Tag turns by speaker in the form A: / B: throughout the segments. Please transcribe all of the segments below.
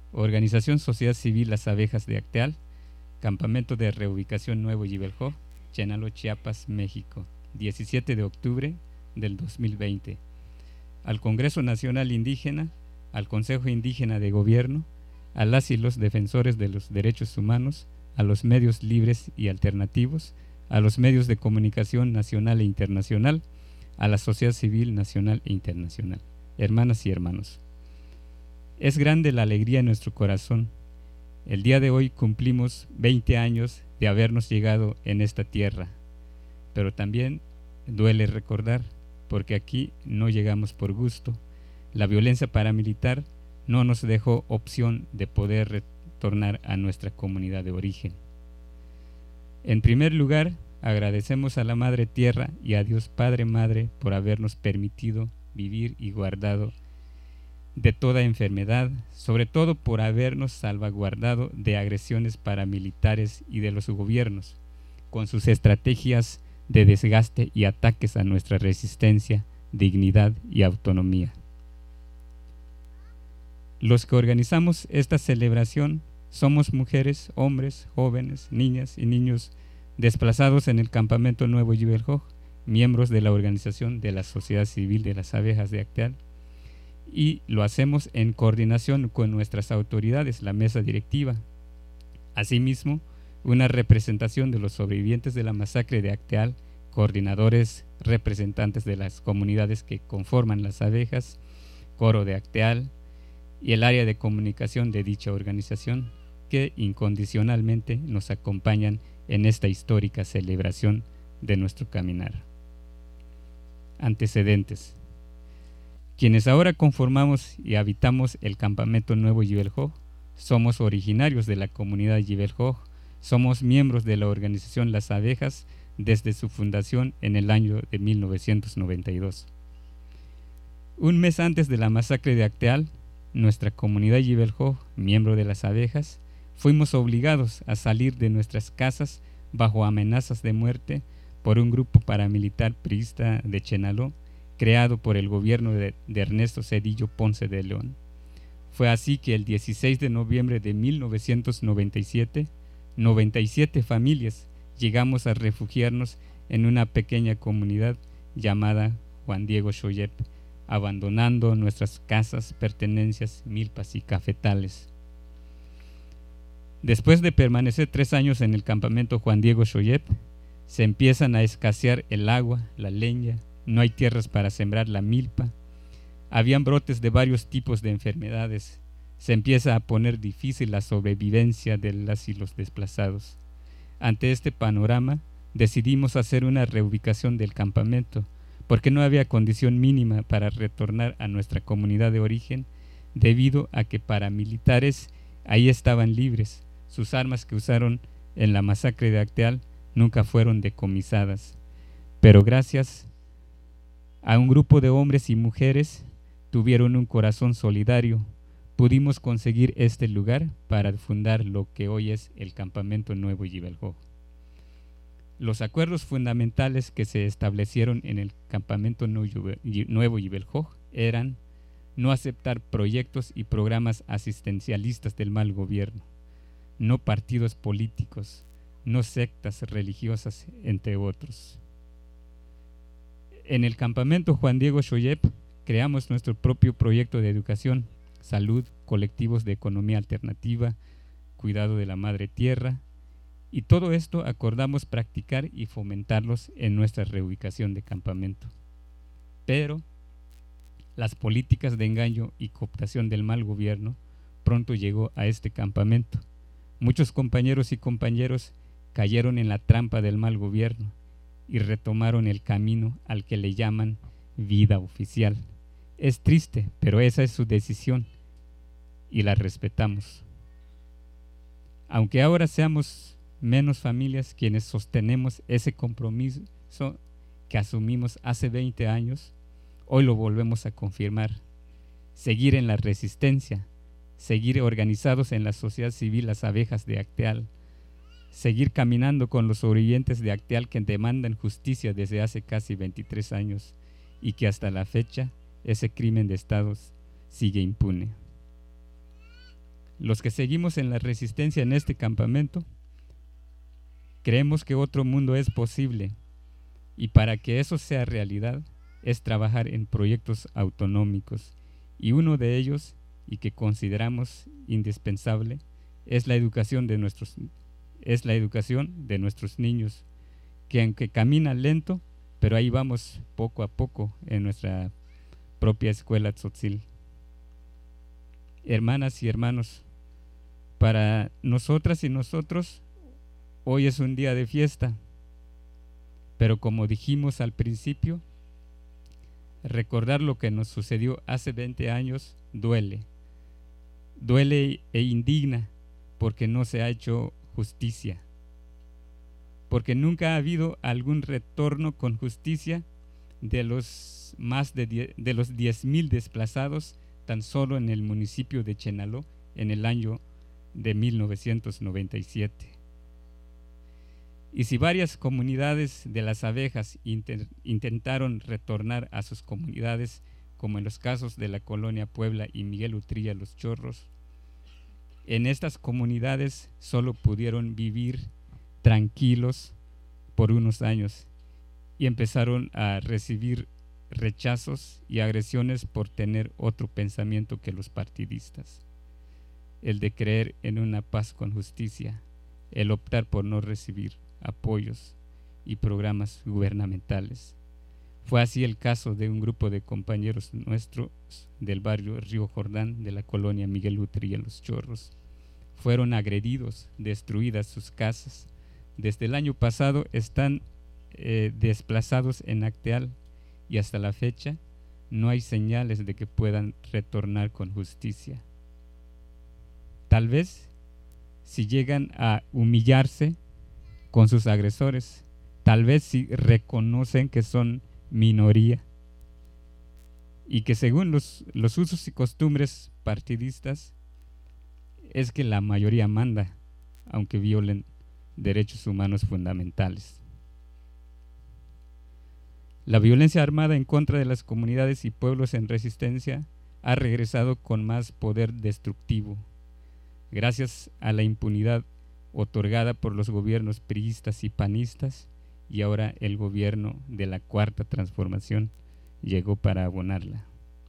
A: Organización Sociedad Civil Las Abejas de Acteal, Campamento de Reubicación Nuevo Yibeljó, Chenaló, Chiapas, México, 17 de octubre del 2020. Al Congreso Nacional Indígena, al Consejo Indígena de Gobierno, a las y los defensores de los derechos humanos, a los medios libres y alternativos, a los medios de comunicación nacional e internacional, a la sociedad civil nacional e internacional. Hermanas y hermanos, es grande la alegría en nuestro corazón. El día de hoy cumplimos 20 años de habernos llegado en esta tierra, pero también duele recordar, porque aquí no llegamos por gusto. La violencia paramilitar no nos dejó opción de poder retornar a nuestra comunidad de origen. En primer lugar, agradecemos a la Madre Tierra y a Dios Padre Madre por habernos permitido vivir y guardado de toda enfermedad, sobre todo por habernos salvaguardado de agresiones paramilitares y de los gobiernos, con sus estrategias de desgaste y ataques a nuestra resistencia, dignidad y autonomía. Los que organizamos esta celebración somos mujeres, hombres, jóvenes, niñas y niños desplazados en el Campamento Nuevo Yibeljó, miembros de la Organización de la Sociedad Civil de las Abejas de Acteal, y lo hacemos en coordinación con nuestras autoridades, la mesa directiva. Asimismo, una representación de los sobrevivientes de la masacre de Acteal, coordinadores, representantes de las comunidades que conforman las abejas, coro de Acteal y el área de comunicación de dicha organización, que incondicionalmente nos acompañan en esta histórica celebración de nuestro caminar. Antecedentes. Quienes ahora conformamos y habitamos el Campamento Nuevo Yibeljó somos originarios de la comunidad Yibeljó, somos miembros de la organización Las Abejas desde su fundación en el año de 1992. Un mes antes de la masacre de Acteal, nuestra comunidad Yibeljó, miembro de Las Abejas, fuimos obligados a salir de nuestras casas bajo amenazas de muerte por un grupo paramilitar priista de Chenaló, creado por el gobierno de Ernesto Zedillo Ponce de León. Fue así que el 16 de noviembre de 1997, 97 familias llegamos a refugiarnos en una pequeña comunidad llamada Juan Diego Xoyep, abandonando nuestras casas, pertenencias, milpas y cafetales. Después de permanecer 3 años en el campamento Juan Diego Xoyep, se empiezan a escasear el agua, la leña, no hay tierras para sembrar la milpa, habían brotes de varios tipos de enfermedades, se empieza a poner difícil la sobrevivencia de las y los desplazados. Ante este panorama, decidimos hacer una reubicación del campamento, porque no había condición mínima para retornar a nuestra comunidad de origen, debido a que paramilitares ahí estaban libres. Sus armas que usaron en la masacre de Acteal nunca fueron decomisadas, pero gracias a un grupo de hombres y mujeres tuvieron un corazón solidario, pudimos conseguir este lugar para fundar lo que hoy es el Campamento Nuevo Yibeljó. Los acuerdos fundamentales que se establecieron en el Campamento Nuevo Yibeljó eran no aceptar proyectos y programas asistencialistas del mal gobierno, no partidos políticos, no sectas religiosas, entre otros. En el Campamento Juan Diego Xoyep creamos nuestro propio proyecto de educación, salud, colectivos de economía alternativa, cuidado de la madre tierra, y todo esto acordamos practicar y fomentarlos en nuestra reubicación de campamento. Pero las políticas de engaño y cooptación del mal gobierno pronto llegó a este campamento. Muchos compañeros y compañeras cayeron en la trampa del mal gobierno y retomaron el camino al que le llaman vida oficial. Es triste, pero esa es su decisión y la respetamos. Aunque ahora seamos menos familias quienes sostenemos ese compromiso que asumimos hace 20 años, hoy lo volvemos a confirmar. Seguir en la resistencia, seguir organizados en la sociedad civil Las Abejas de Acteal, seguir caminando con los sobrevivientes de Acteal que demandan justicia desde hace casi 23 años y que hasta la fecha ese crimen de Estado sigue impune. Los que seguimos en la resistencia en este campamento, creemos que otro mundo es posible, y para que eso sea realidad es trabajar en proyectos autonómicos, y uno de ellos, y que consideramos indispensable, es la educación de nuestros niños, que aunque camina lento, pero ahí vamos poco a poco en nuestra propia escuela tzotzil. Hermanas y hermanos, para nosotras y nosotros, hoy es un día de fiesta, pero como dijimos al principio, recordar lo que nos sucedió hace 20 años duele e indigna, porque no se ha hecho justicia, porque nunca ha habido algún retorno con justicia de los de los 10,000 desplazados tan solo en el municipio de Chenaló en el año de 1997. Y si varias comunidades de las abejas intentaron retornar a sus comunidades, como en los casos de la colonia Puebla y Miguel Utrilla Los Chorros, en estas comunidades solo pudieron vivir tranquilos por unos años y empezaron a recibir rechazos y agresiones por tener otro pensamiento que los partidistas, el de creer en una paz con justicia, el optar por no recibir apoyos y programas gubernamentales. Fue así el caso de un grupo de compañeros nuestros del barrio Río Jordán de la colonia Miguel Utrilla Los Chorros. Fueron agredidos, destruidas sus casas. Desde el año pasado están desplazados en Acteal y hasta la fecha no hay señales de que puedan retornar con justicia. Tal vez si llegan a humillarse con sus agresores, tal vez si reconocen que son minoría y que según los usos y costumbres partidistas es que la mayoría manda, aunque violen derechos humanos fundamentales. La violencia armada en contra de las comunidades y pueblos en resistencia ha regresado con más poder destructivo, gracias a la impunidad otorgada por los gobiernos priistas y panistas, y ahora el gobierno de la Cuarta Transformación llegó para abonarla.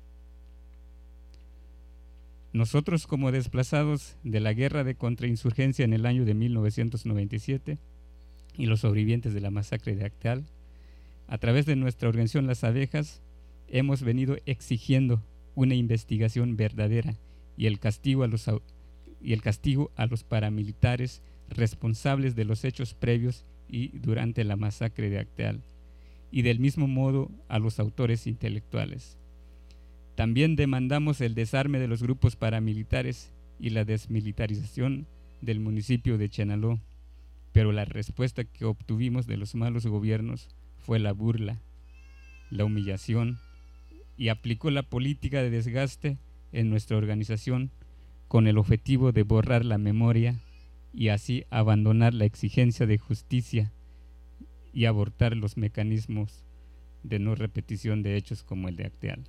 A: Nosotros, como desplazados de la guerra de contrainsurgencia en el año de 1997 y los sobrevivientes de la masacre de Acteal, a través de nuestra organización Las Abejas, hemos venido exigiendo una investigación verdadera y el castigo a los paramilitares responsables de los hechos previos y durante la masacre de Acteal, y del mismo modo a los autores intelectuales. También demandamos el desarme de los grupos paramilitares y la desmilitarización del municipio de Chenaló, pero la respuesta que obtuvimos de los malos gobiernos fue la burla, la humillación, y aplicó la política de desgaste en nuestra organización con el objetivo de borrar la memoria y así abandonar la exigencia de justicia y abortar los mecanismos de no repetición de hechos como el de Acteal.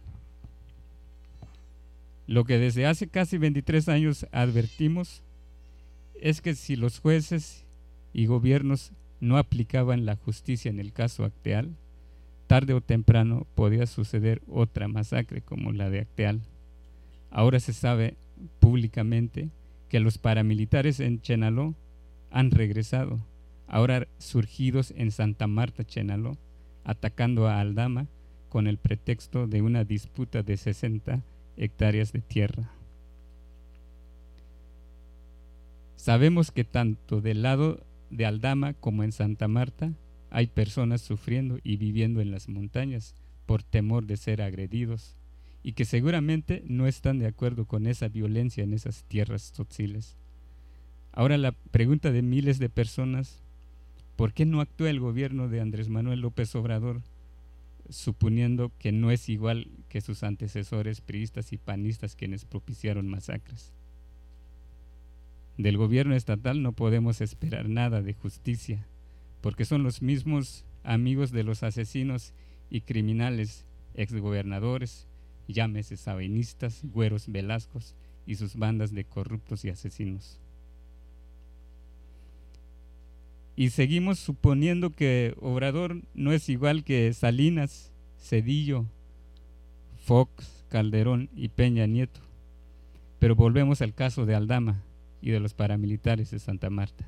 A: Lo que desde hace casi 23 años advertimos es que si los jueces y gobiernos no aplicaban la justicia en el caso Acteal, tarde o temprano podía suceder otra masacre como la de Acteal. Ahora se sabe públicamente que los paramilitares en Chenaló han regresado, ahora surgidos en Santa Marta, Chenaló, atacando a Aldama con el pretexto de una disputa de 60 hectáreas de tierra. Sabemos que tanto del lado de Aldama como en Santa Marta hay personas sufriendo y viviendo en las montañas por temor de ser agredidos y que seguramente no están de acuerdo con esa violencia en esas tierras tzotziles. Ahora la pregunta de miles de personas: ¿por qué no actúa el gobierno de Andrés Manuel López Obrador, suponiendo que no es igual que sus antecesores priistas y panistas quienes propiciaron masacres? Del gobierno estatal no podemos esperar nada de justicia, porque son los mismos amigos de los asesinos y criminales, exgobernadores, llámese sabinistas, Güeros Velascos y sus bandas de corruptos y asesinos. Y seguimos suponiendo que Obrador no es igual que Salinas, Zedillo, Fox, Calderón y Peña Nieto. Pero volvemos al caso de Aldama y de los paramilitares de Santa Marta.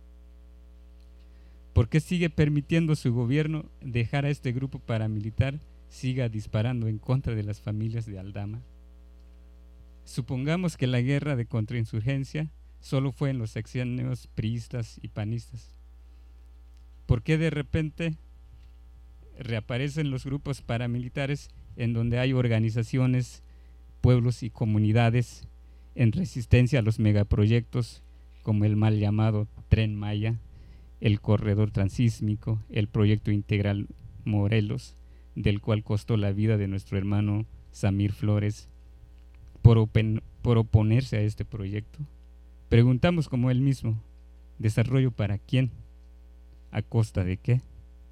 A: ¿Por qué sigue permitiendo su gobierno dejar a este grupo paramilitar siga disparando en contra de las familias de Aldama? Supongamos que la guerra de contrainsurgencia solo fue en los sexenios priistas y panistas. ¿Por qué de repente reaparecen los grupos paramilitares en donde hay organizaciones, pueblos y comunidades en resistencia a los megaproyectos como el mal llamado Tren Maya, el corredor transísmico, el proyecto integral Morelos, del cual costó la vida de nuestro hermano Samir Flores por oponerse a este proyecto? Preguntamos como él mismo, ¿desarrollo para quién? ¿A costa de qué?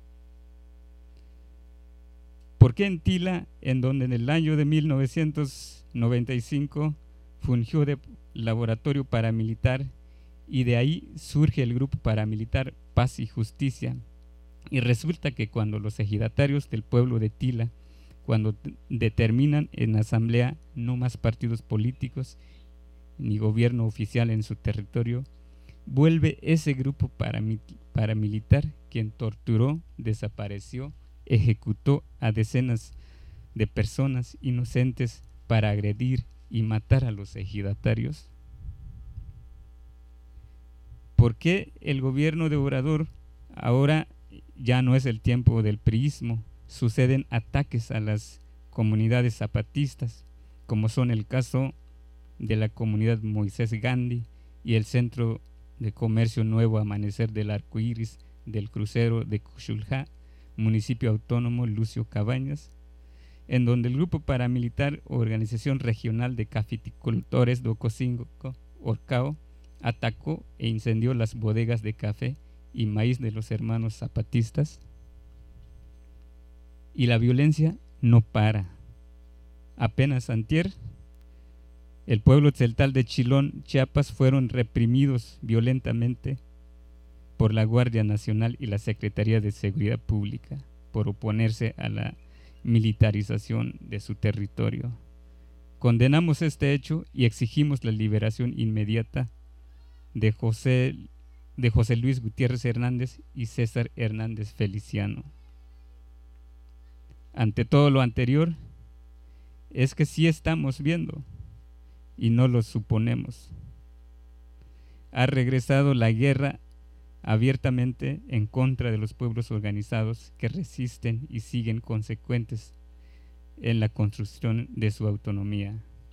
A: ¿Por qué en Tila, en donde en el año de 1995 fungió de laboratorio paramilitar y de ahí surge el grupo paramilitar Paz y Justicia, y resulta que cuando los ejidatarios del pueblo de Tila, cuando determinan en asamblea no más partidos políticos ni gobierno oficial en su territorio, vuelve ese grupo paramilitar quien torturó, desapareció, ejecutó a decenas de personas inocentes para agredir y matar a los ejidatarios. ¿Por qué el gobierno de Obrador ahora ya no es el tiempo del priismo? Suceden ataques a las comunidades zapatistas, como son el caso de la comunidad Moisés Gandhi y el Centro de Comercio Nuevo Amanecer del Arco Iris del crucero de Cuxulja, municipio autónomo Lucio Cabañas, en donde el grupo paramilitar Organización Regional de Cafeticultores de Ocosingo, Orcao, atacó e incendió las bodegas de café y maíz de los hermanos zapatistas. Y la violencia no para. Apenas antier, el pueblo tzeltal de Chilón, Chiapas, fueron reprimidos violentamente por la Guardia Nacional y la Secretaría de Seguridad Pública por oponerse a la militarización de su territorio. Condenamos este hecho y exigimos la liberación inmediata de José Luis Gutiérrez Hernández y César Hernández Feliciano. Ante todo lo anterior, es que sí estamos viendo y no lo suponemos. Ha regresado la guerra abiertamente en contra de los pueblos organizados que resisten y siguen consecuentes en la construcción de su autonomía.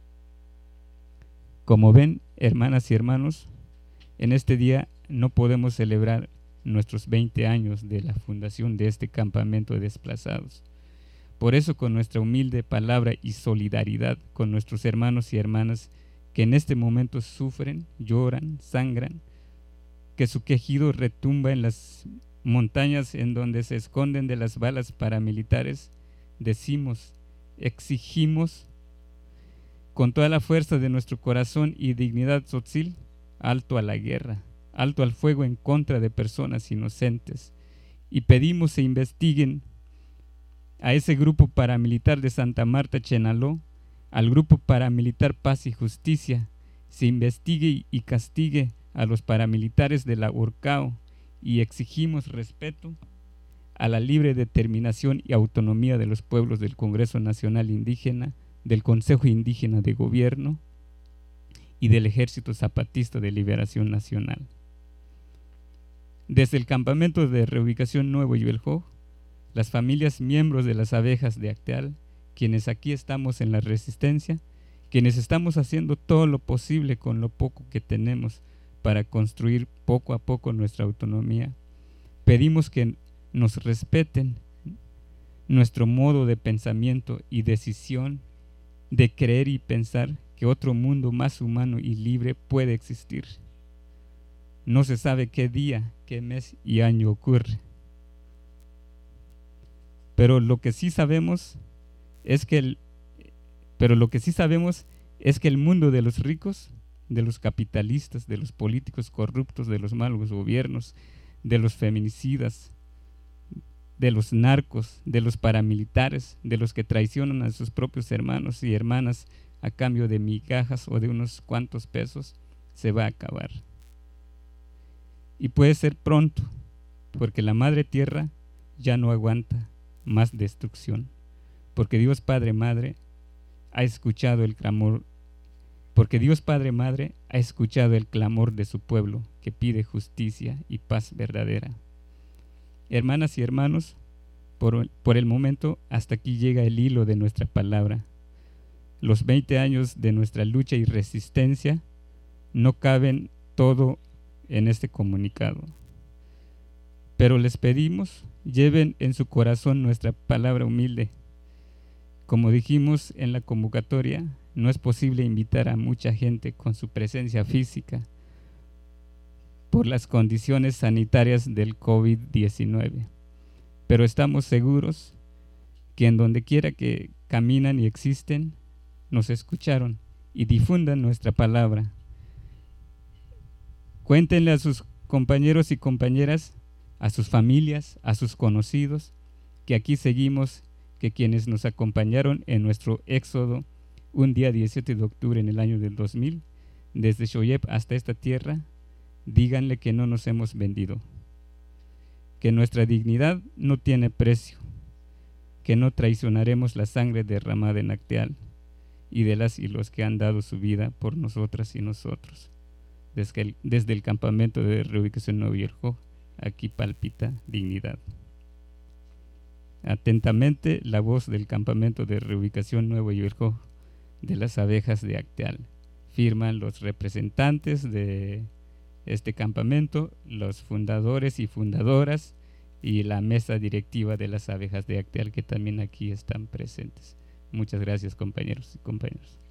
A: Como ven, hermanas y hermanos, en este día no podemos celebrar nuestros 20 años de la fundación de este campamento de desplazados. Por eso, con nuestra humilde palabra y solidaridad con nuestros hermanos y hermanas que en este momento sufren, lloran, sangran, que su quejido retumba en las montañas en donde se esconden de las balas paramilitares, decimos, exigimos con toda la fuerza de nuestro corazón y dignidad tzotzil, alto a la guerra, alto al fuego en contra de personas inocentes, y pedimos se investiguen a ese grupo paramilitar de Santa Marta, Chenaló, al grupo paramilitar Paz y Justicia, se investigue y castigue a los paramilitares de la Orcao, y exigimos respeto a la libre determinación y autonomía de los pueblos del Congreso Nacional Indígena, del Consejo Indígena de Gobierno y del Ejército Zapatista de Liberación Nacional. Desde el campamento de reubicación Nuevo Yibeljó, las familias miembros de las abejas de Acteal, quienes aquí estamos en la resistencia, quienes estamos haciendo todo lo posible con lo poco que tenemos para construir poco a poco nuestra autonomía, pedimos que nos respeten nuestro modo de pensamiento y decisión de creer y pensar que otro mundo más humano y libre puede existir. No se sabe qué día, qué mes y año ocurre. Pero lo que sí sabemos es es que el mundo de los ricos, de los capitalistas, de los políticos corruptos, de los malos gobiernos, de los feminicidas, de los narcos, de los paramilitares, de los que traicionan a sus propios hermanos y hermanas a cambio de migajas o de unos cuantos pesos, se va a acabar. Y puede ser pronto, porque la Madre Tierra ya no aguanta más destrucción, porque Dios Padre Madre ha escuchado el clamor, porque Dios Padre Madre ha escuchado el clamor de su pueblo que pide justicia y paz verdadera. Hermanas y hermanos, por el momento hasta aquí llega el hilo de nuestra palabra. Los 20 años de nuestra lucha y resistencia no caben todo en este comunicado. Pero les pedimos, lleven en su corazón nuestra palabra humilde. Como dijimos en la convocatoria, no es posible invitar a mucha gente con su presencia física por las condiciones sanitarias del COVID-19. Pero estamos seguros que en donde quiera que caminan y existen, nos escucharon y difundan nuestra palabra. Cuéntenle a sus compañeros y compañeras, a sus familias, a sus conocidos, que aquí seguimos, que quienes nos acompañaron en nuestro éxodo un día 17 de octubre en el año del 2000, desde Xoyep hasta esta tierra, díganle que no nos hemos vendido, que nuestra dignidad no tiene precio, que no traicionaremos la sangre derramada en Acteal y de las y los que han dado su vida por nosotras y nosotros. Desde el campamento de reubicación Nuevo Yeljó, aquí palpita dignidad. Atentamente, la voz del campamento de reubicación Nuevo Yeljó de las abejas de Acteal. Firman los representantes de este campamento, los fundadores y fundadoras y la mesa directiva de las abejas de Acteal, que también aquí están presentes. Muchas gracias, compañeros y compañeras.